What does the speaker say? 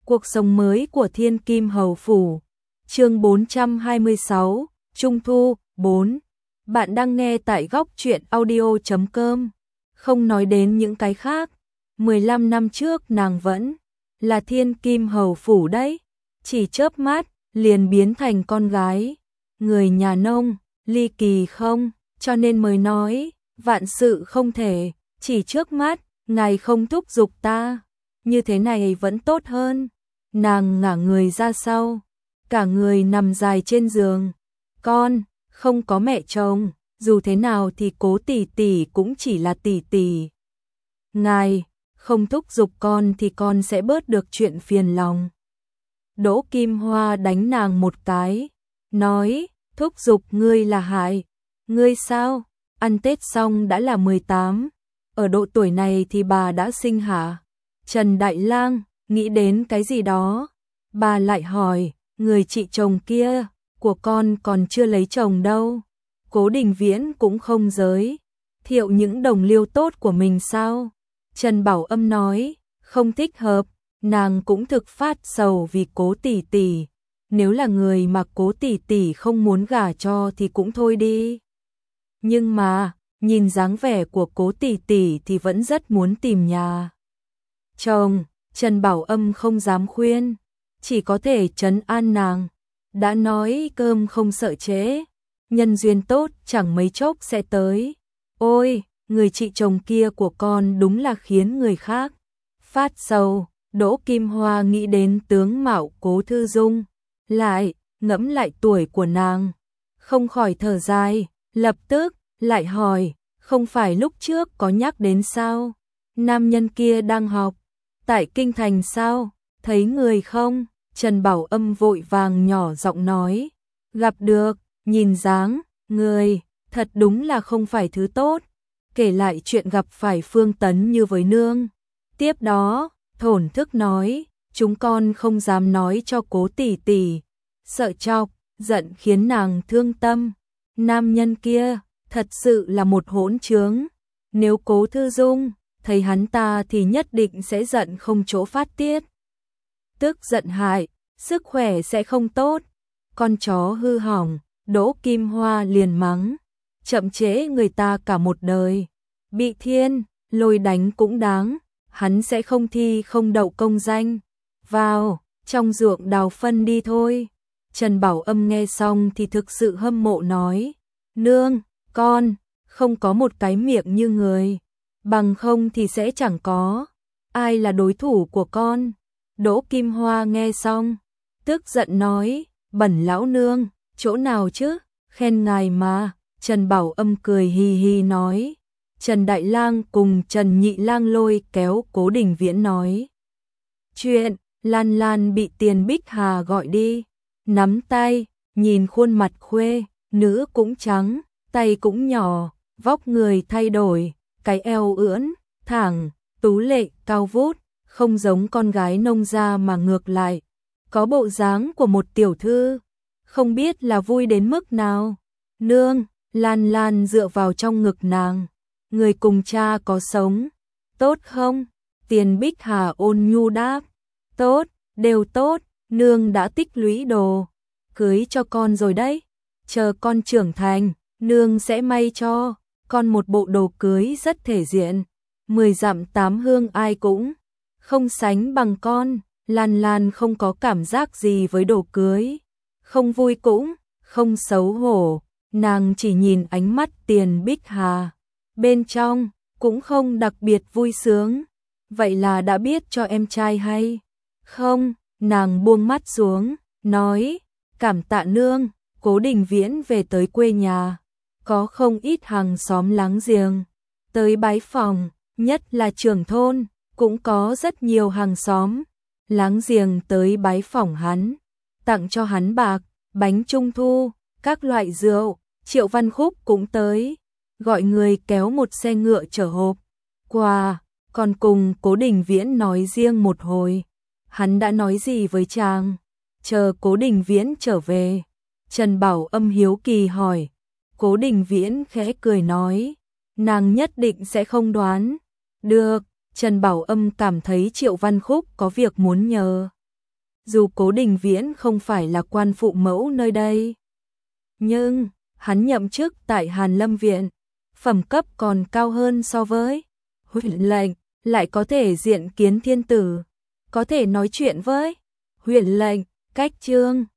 Cuộc sống mới của Thiên Kim Hầu Phủ. Chương 426, Trung Thu, 4. Bạn đang nghe tại góc truyện audio.com. Không nói đến những cái khác, 15 năm trước nàng vẫn là Thiên Kim Hầu Phủ đấy, chỉ chớp mắt liền biến thành con gái người nhà nông, ly kỳ không, cho nên mới nói, vạn sự không thể, chỉ trước mắt, ngài không thúc giục ta, như thế này vẫn tốt hơn. Nàng ngả người ra sau, cả người nằm dài trên giường. Con, không có mẹ chồng, dù thế nào thì Cố tỷ tỷ cũng chỉ là tỷ tỷ. Ngài, không thúc giục con thì con sẽ bớt được chuyện phiền lòng. Đỗ Kim Hoa đánh nàng một cái, nói, thúc giục ngươi là hại. Ngươi sao, ăn Tết xong đã là 18, ở độ tuổi này thì bà đã sinh hả? Trần Đại Lang nghĩ đến cái gì đó, bà lại hỏi, người chị chồng kia của con còn chưa lấy chồng đâu. Cố Đình Viễn cũng không giới thiệu những đồng liêu tốt của mình sao? Trần Bảo Âm nói, không thích hợp, nàng cũng thực phát sầu vì Cố tỷ tỷ, nếu là người mà Cố tỷ tỷ không muốn gả cho thì cũng thôi đi. Nhưng mà, nhìn dáng vẻ của Cố tỷ tỷ thì vẫn rất muốn tìm nhà chồng. Trần Bảo Âm không dám khuyên, chỉ có thể trấn an nàng. Đã nói cơm không sợ trễ, nhân duyên tốt chẳng mấy chốc sẽ tới. Ôi, người chị chồng kia của con đúng là khiến người khác phát sầu. Đỗ Kim Hoa nghĩ đến tướng mạo Cố Thư Dung, lại ngẫm lại tuổi của nàng, không khỏi thở dài, lập tức lại hỏi, không phải lúc trước có nhắc đến sao? Nam nhân kia đang học tại kinh thành sao? Thấy người không? Trần Bảo Âm vội vàng nhỏ giọng nói, gặp được, nhìn dáng người thật đúng là không phải thứ tốt. Kể lại chuyện gặp phải Phương Tấn Như với nương. Tiếp đó, thổn thức nói, chúng con không dám nói cho Cố tỷ tỷ, sợ chọc giận khiến nàng thương tâm. Nam nhân kia thật sự là một hỗn trướng, nếu Cố Thư Dung thấy hắn ta thì nhất định sẽ giận không chỗ phát tiết. Tức giận hại, sức khỏe sẽ không tốt. Con chó hư hỏng, Đỗ Kim Hoa liền mắng, chậm trễ người ta cả một đời. Bị thiên lôi đánh cũng đáng, hắn sẽ không thi không đậu công danh. Vào trong ruộng đào phân đi thôi. Trần Bảo Âm nghe xong thì thực sự hâm mộ nói, nương, con không có một cái miệng như người, bằng không thì sẽ chẳng có ai là đối thủ của con. Đỗ Kim Hoa nghe xong, tức giận nói, bẩn lão nương, chỗ nào chứ, khen ngài mà. Trần Bảo Âm cười hi hi nói, Trần Đại Lang cùng Trần Nhị Lang lôi kéo Cố Đình Viễn nói chuyện. Lan Lan bị Tiền Bích Hà gọi đi, nắm tay, nhìn khuôn mặt khuê nữ cũng trắng, tay cũng nhỏ, vóc người thay đổi, cái eo ưỡn thẳng, tú lệ cao vút, không giống con gái nông gia mà ngược lại có bộ dáng của một tiểu thư, không biết là vui đến mức nào. Nương, Lan Lan dựa vào trong ngực nàng, người cùng cha có sống tốt không? Tiền Bích Hà ôn nhu đáp, tốt, đều tốt, nương đã tích lũy đồ cưới cho con rồi đấy, chờ con trưởng thành, nương sẽ may cho con một bộ đồ cưới rất thể diện, 10 dặm 8 hương ai cũng không sánh bằng con. Lan Lan không có cảm giác gì với đồ cưới, không vui cũng không xấu hổ, nàng chỉ nhìn ánh mắt Tiền Bích Hà, bên trong cũng không đặc biệt vui sướng. Vậy là đã biết cho em trai hay không? Nàng buông mắt xuống, nói, cảm tạ nương. Cố Đình Viễn về tới quê nhà, có không ít hàng xóm láng giềng tới bái phòng, nhất là trưởng thôn, cũng có rất nhiều hàng xóm láng giềng tới bái phỏng hắn, tặng cho hắn bạc, bánh trung thu, các loại rượu. Triệu Văn Khúc cũng tới, gọi người kéo một xe ngựa chở hộp quà, còn cùng Cố Đình Viễn nói riêng một hồi. Hắn đã nói gì với chàng? Chờ Cố Đình Viễn trở về, Trần Bảo Âm hiếu kỳ hỏi. Cố Đình Viễn khẽ cười nói, nàng nhất định sẽ không đoán được. Trần Bảo Âm cảm thấy Triệu Văn Khúc có việc muốn nhờ dù Cố Đình Viễn không phải là quan phụ mẫu nơi đây. Nhưng, hắn nhậm chức tại Hàn Lâm Viện, phẩm cấp còn cao hơn so với huyện lệnh, lại có thể diện kiến thiên tử, có thể nói chuyện với huyện lệnh, cách trương.